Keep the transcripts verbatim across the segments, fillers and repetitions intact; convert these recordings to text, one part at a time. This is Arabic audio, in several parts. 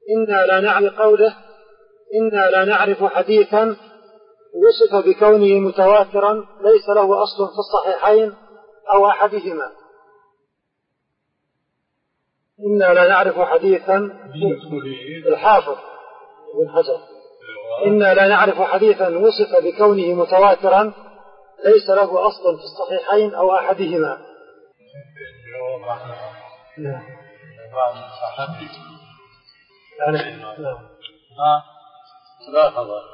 إنا لا نعرف قوله إنا لا نعرف حديثا وصف بكونه متواترا ليس له أصل في الصحيحين أو أحدهما. إنا لا نعرف حديثا الحافظ بن حجر إنا لا نعرف حديثا وصف بكونه متواترا ليس له أصل في الصحيحين أو أحدهما. نعم. لا خبر.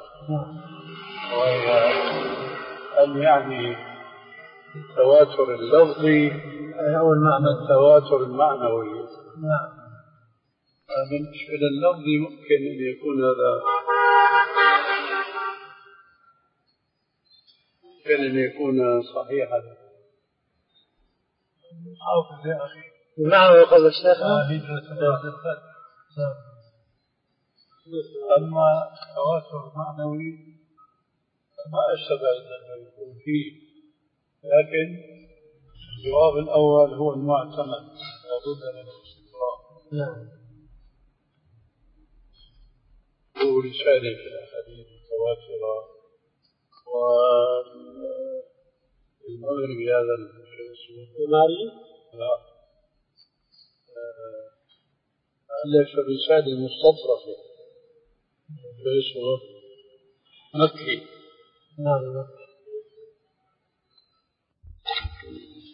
هل يعني التواتر اللفظي أو المعنى التواتر المعنوي؟ نعم. بالنسبة لللفظي ممكن أن يكون هذا ممكن أن يكون صحيحا. حافظ يا أخي. المعنى يقول الشيخ. أما التواتر المعنوي ما أشتبه أنه يكون فيه، لكن الجواب الأول هو المعتمد لابد من الاستقراء. نعم. هو رسالة في الأحاديث المتواترة والمغربي هذا الماري لا ألف الرسالة المستطرفة اسمه مكي. نعم.